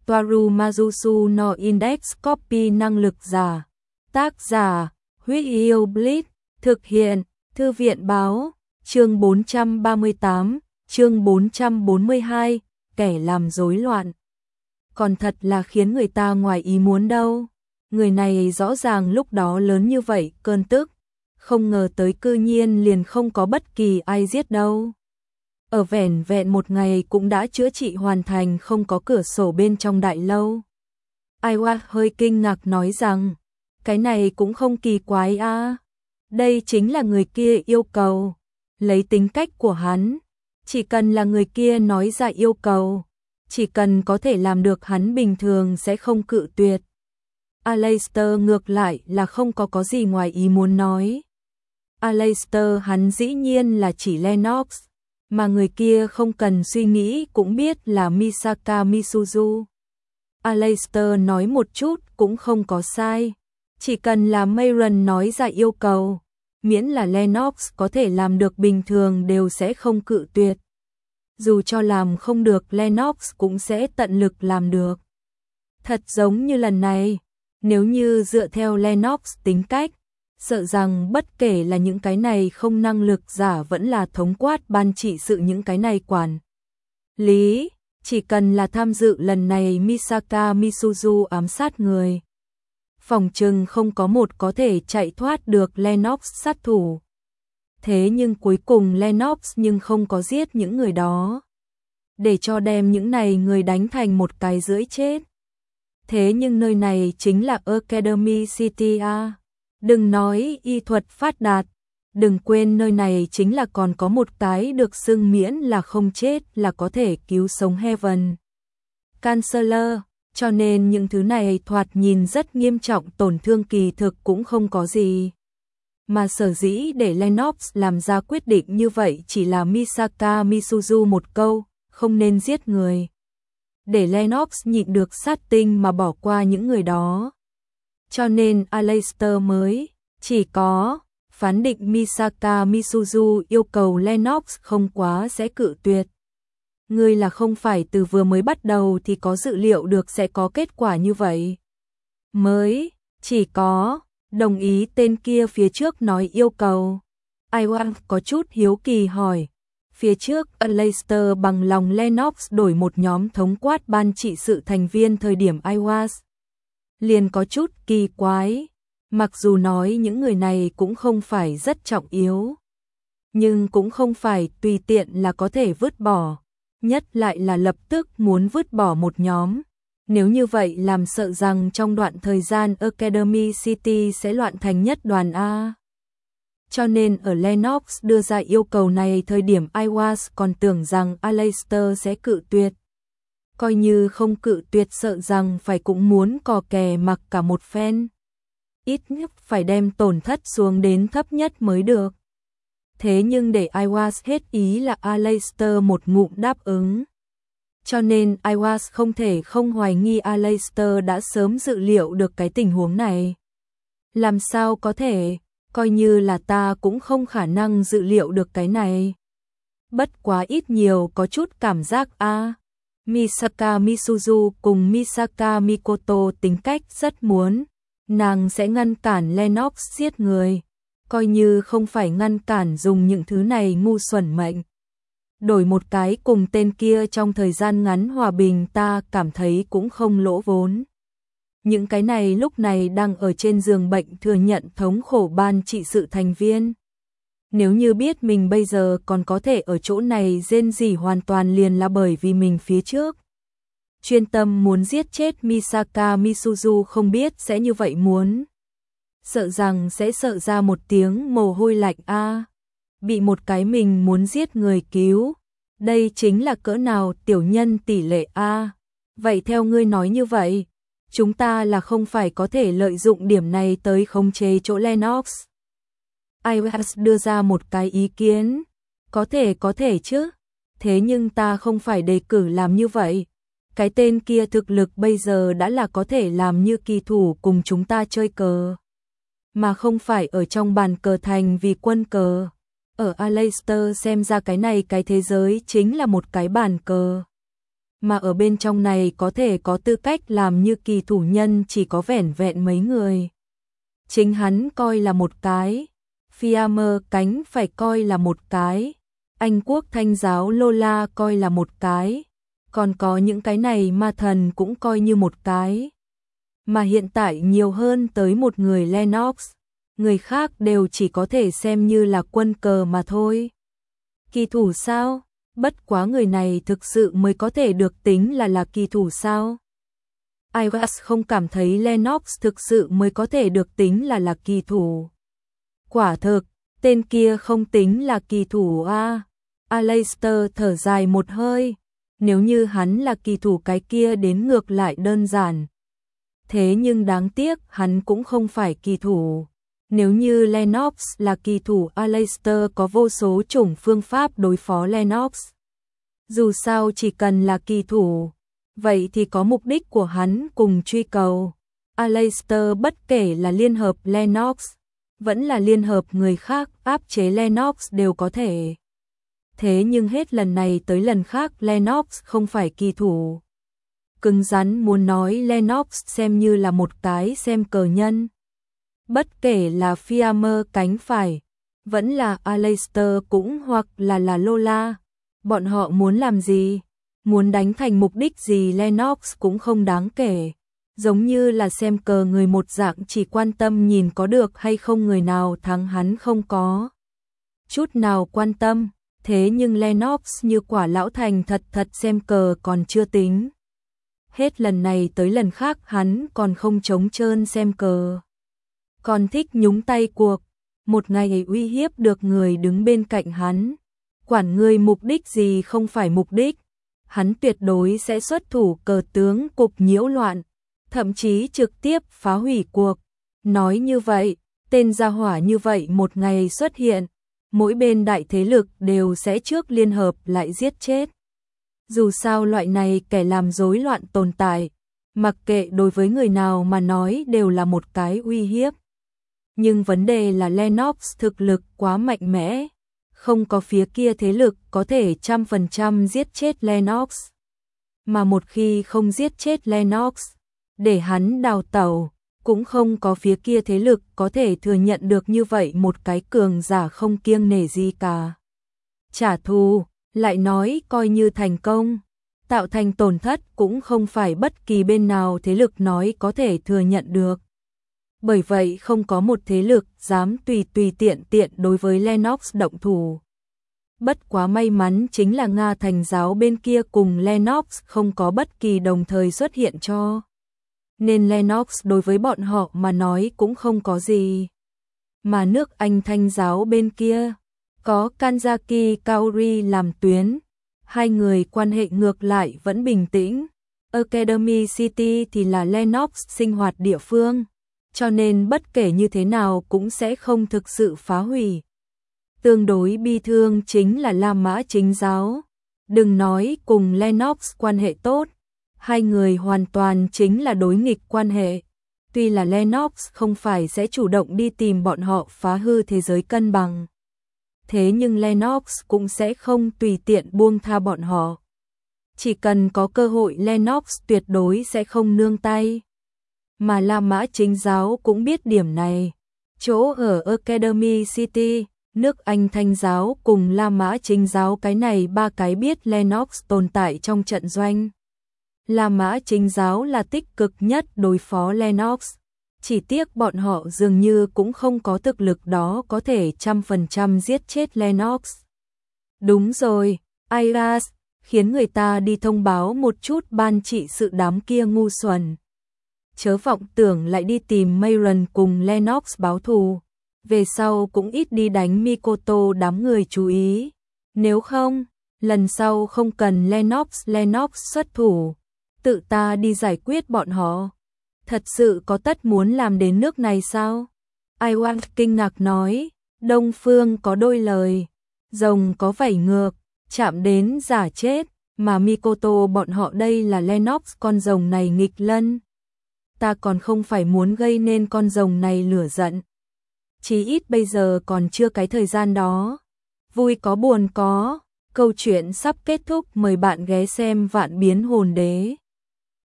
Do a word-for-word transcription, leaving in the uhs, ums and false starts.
Toaru Majusu no Index Copy năng lực giả. Tác giả, Huyết Yêu Blitz, thực hiện, Thư viện báo, chương bốn trăm ba mươi tám, chương bốn trăm bốn mươi hai, kẻ làm rối loạn. Còn thật là khiến người ta ngoài ý muốn đâu. Người này rõ ràng lúc đó lớn như vậy, cơn tức. Không ngờ tới cư nhiên liền không có bất kỳ ai giết đâu. Ở vẻn vẹn một ngày cũng đã chữa trị hoàn thành, không có cửa sổ bên trong đại lâu. Aiwa hơi kinh ngạc nói rằng, cái này cũng không kỳ quái a. À. Đây chính là người kia yêu cầu. Lấy tính cách của hắn, chỉ cần là người kia nói ra yêu cầu, chỉ cần có thể làm được hắn bình thường sẽ không cự tuyệt. Aleister ngược lại là không có có gì ngoài ý muốn nói. Aleister hắn dĩ nhiên là chỉ Lennox, mà người kia không cần suy nghĩ cũng biết là Misaka Misuzu. Aleister nói một chút cũng không có sai. Chỉ cần là Mayron nói ra yêu cầu, miễn là Lennox có thể làm được bình thường đều sẽ không cự tuyệt. Dù cho làm không được Lennox cũng sẽ tận lực làm được. Thật giống như lần này, nếu như dựa theo Lennox tính cách, sợ rằng bất kể là những cái này không năng lực giả vẫn là thống quát ban trị sự những cái này quản lý, chỉ cần là tham dự lần này Misaka Misuzu ám sát người, phòng trừng không có một có thể chạy thoát được Lennox sát thủ. Thế nhưng cuối cùng Lennox nhưng không có giết những người đó, để cho đem những này người đánh thành một cái rưỡi chết. Thế nhưng nơi này chính là Academy City a. Đừng nói y thuật phát đạt, đừng quên nơi này chính là còn có một cái được xưng miễn là không chết là có thể cứu sống Heaven Chancellor, cho nên những thứ này thoạt nhìn rất nghiêm trọng, tổn thương kỳ thực cũng không có gì. Mà sở dĩ để Lennox làm ra quyết định như vậy chỉ là Misaka Misuzu một câu, không nên giết người. Để Lennox nhịn được sát tinh mà bỏ qua những người đó. Cho nên Aleister mới chỉ có phán định Misaka Misuzu yêu cầu Lennox không quá sẽ cự tuyệt. Ngươi là không phải từ vừa mới bắt đầu thì có dự liệu được sẽ có kết quả như vậy. Mới chỉ có đồng ý tên kia phía trước nói yêu cầu. Aiwa có chút hiếu kỳ hỏi. Phía trước Aleister bằng lòng Lennox đổi một nhóm thống quát ban trị sự thành viên thời điểm Aiwa liền có chút kỳ quái. Mặc dù nói những người này cũng không phải rất trọng yếu, nhưng cũng không phải tùy tiện là có thể vứt bỏ. Nhất lại là lập tức muốn vứt bỏ một nhóm. Nếu như vậy làm sợ rằng trong đoạn thời gian Academy City sẽ loạn thành nhất đoàn A. Cho nên ở Lennox đưa ra yêu cầu này thời điểm Aiwa còn tưởng rằng Aleister sẽ cự tuyệt. Coi như không cự tuyệt sợ rằng phải cũng muốn cò kè mặc cả một phen. Ít nhất phải đem tổn thất xuống đến thấp nhất mới được. Thế nhưng để Aiwa hết ý là Aleister một ngụm đáp ứng. Cho nên Aiwa không thể không hoài nghi Aleister đã sớm dự liệu được cái tình huống này. Làm sao có thể, coi như là ta cũng không khả năng dự liệu được cái này. Bất quá ít nhiều có chút cảm giác a. À, Misaka Misuzu cùng Misaka Mikoto tính cách rất muốn, nàng sẽ ngăn cản Lennox giết người. Coi như không phải ngăn cản dùng những thứ này ngu xuẩn mệnh. Đổi một cái cùng tên kia trong thời gian ngắn hòa bình ta cảm thấy cũng không lỗ vốn. Những cái này lúc này đang ở trên giường bệnh thừa nhận thống khổ ban trị sự thành viên. Nếu như biết mình bây giờ còn có thể ở chỗ này rên rỉ hoàn toàn liền là bởi vì mình phía trước chuyên tâm muốn giết chết Misaka Misuzu không biết sẽ như vậy muốn. Sợ rằng sẽ sợ ra một tiếng mồ hôi lạnh a. À, bị một cái mình muốn giết người cứu. Đây chính là cỡ nào tiểu nhân tỷ lệ a. À, vậy theo ngươi nói như vậy, chúng ta là không phải có thể lợi dụng điểm này tới khống chế chỗ Lennox. Aiwa đưa ra một cái ý kiến. Có thể có thể chứ. Thế nhưng ta không phải đề cử làm như vậy. Cái tên kia thực lực bây giờ đã là có thể làm như kỳ thủ cùng chúng ta chơi cờ. Mà không phải ở trong bàn cờ thành vì quân cờ. Ở Aleister xem ra cái này cái thế giới chính là một cái bàn cờ. mà ở bên trong này có thể có tư cách làm như kỳ thủ nhân chỉ có vẻn vẹn mấy người. Chính hắn coi là một cái, Fiamma cánh phải coi là một cái, Anh quốc thanh giáo Lola coi là một cái, còn có những cái này ma thần cũng coi như một cái. Mà hiện tại nhiều hơn tới một người Lennox, người khác đều chỉ có thể xem như là quân cờ mà thôi. Kỳ thủ sao? Bất quá người này thực sự mới có thể được tính là là kỳ thủ sao? Iwas không cảm thấy Lennox thực sự mới có thể được tính là là kỳ thủ. Quả thực, tên kia không tính là kỳ thủ a. Aleister thở dài một hơi, nếu như hắn là kỳ thủ cái kia đến ngược lại đơn giản. Thế nhưng đáng tiếc hắn cũng không phải kỳ thủ. Nếu như Lennox là kỳ thủ, Aleister có vô số chủng phương pháp đối phó Lennox. Dù sao chỉ cần là kỳ thủ, vậy thì có mục đích của hắn cùng truy cầu. Aleister bất kể là liên hợp Lennox, vẫn là liên hợp người khác áp chế Lennox đều có thể. Thế nhưng hết lần này tới lần khác Lennox không phải kỳ thủ. Cứng rắn muốn nói Lennox xem như là một cái xem cờ nhân. Bất kể là Fiamma cánh phải, vẫn là Aleister cũng hoặc là là Lola. Bọn họ muốn làm gì, muốn đánh thành mục đích gì Lennox cũng không đáng kể. Giống như là xem cờ người một dạng chỉ quan tâm nhìn có được hay không người nào thắng hắn không có chút nào quan tâm. Thế nhưng Lennox như quả lão thành thật thật xem cờ còn chưa tính. Hết lần này tới lần khác hắn còn không trống trơn xem cờ. Còn thích nhúng tay cuộc, một ngày uy hiếp được người đứng bên cạnh hắn. Quản người mục đích gì không phải mục đích, hắn tuyệt đối sẽ xuất thủ cờ tướng cục nhiễu loạn, thậm chí trực tiếp phá hủy cuộc. Nói như vậy, tên gia hỏa như vậy một ngày xuất hiện, mỗi bên đại thế lực đều sẽ trước liên hợp lại giết chết. Dù sao loại này kẻ làm rối loạn tồn tại, mặc kệ đối với người nào mà nói đều là một cái uy hiếp. Nhưng vấn đề là Lennox thực lực quá mạnh mẽ, không có phía kia thế lực có thể trăm phần trăm giết chết Lennox. Mà một khi không giết chết Lennox, để hắn đào tẩu, cũng không có phía kia thế lực có thể thừa nhận được như vậy một cái cường giả không kiêng nể gì cả. Trả thù, lại nói coi như thành công, tạo thành tổn thất cũng không phải bất kỳ bên nào thế lực nói có thể thừa nhận được. Bởi vậy không có một thế lực dám tùy tùy tiện tiện đối với Lennox động thủ. Bất quá may mắn chính là Nga Thành giáo bên kia cùng Lennox không có bất kỳ đồng thời xuất hiện cho. Nên Lennox đối với bọn họ mà nói cũng không có gì. Mà nước Anh Thanh giáo bên kia, có Kanzaki Kaori làm tuyến, hai người quan hệ ngược lại vẫn bình tĩnh. Academy City thì là Lennox sinh hoạt địa phương, cho nên bất kể như thế nào cũng sẽ không thực sự phá hủy. Tương đối bi thương chính là La Mã Chính giáo, đừng nói cùng Lennox quan hệ tốt, hai người hoàn toàn chính là đối nghịch quan hệ. Tuy là Lennox không phải sẽ chủ động đi tìm bọn họ phá hư thế giới cân bằng, thế nhưng Lennox cũng sẽ không tùy tiện buông tha bọn họ. Chỉ cần có cơ hội Lennox tuyệt đối sẽ không nương tay. Mà La Mã Chính giáo cũng biết điểm này. Chỗ ở Academy City, nước Anh Thanh giáo cùng La Mã Chính giáo cái này ba cái biết Lennox tồn tại trong trận doanh. La Mã Chính giáo là tích cực nhất đối phó Lennox. Chỉ tiếc bọn họ dường như cũng không có thực lực đó có thể trăm phần trăm giết chết Lennox. Đúng rồi, Iras, khiến người ta đi thông báo một chút ban trị sự đám kia ngu xuẩn. Chớ vọng tưởng lại đi tìm Mayron cùng Lennox báo thù. Về sau cũng ít đi đánh Mikoto đám người chú ý. Nếu không, lần sau không cần Lennox Lennox xuất thủ, tự ta đi giải quyết bọn họ. Thật sự có tất muốn làm đến nước này sao? Iwan kinh ngạc nói, Đông Phương có đôi lời, rồng có vảy ngược, chạm đến giả chết, mà Mikoto bọn họ đây là Lennox con rồng này nghịch lân. Ta còn không phải muốn gây nên con rồng này lửa giận. Chí ít bây giờ còn chưa cái thời gian đó. Vui có buồn có, Câu chuyện sắp kết thúc, mời bạn ghé xem Vạn Biến Hồn Đế.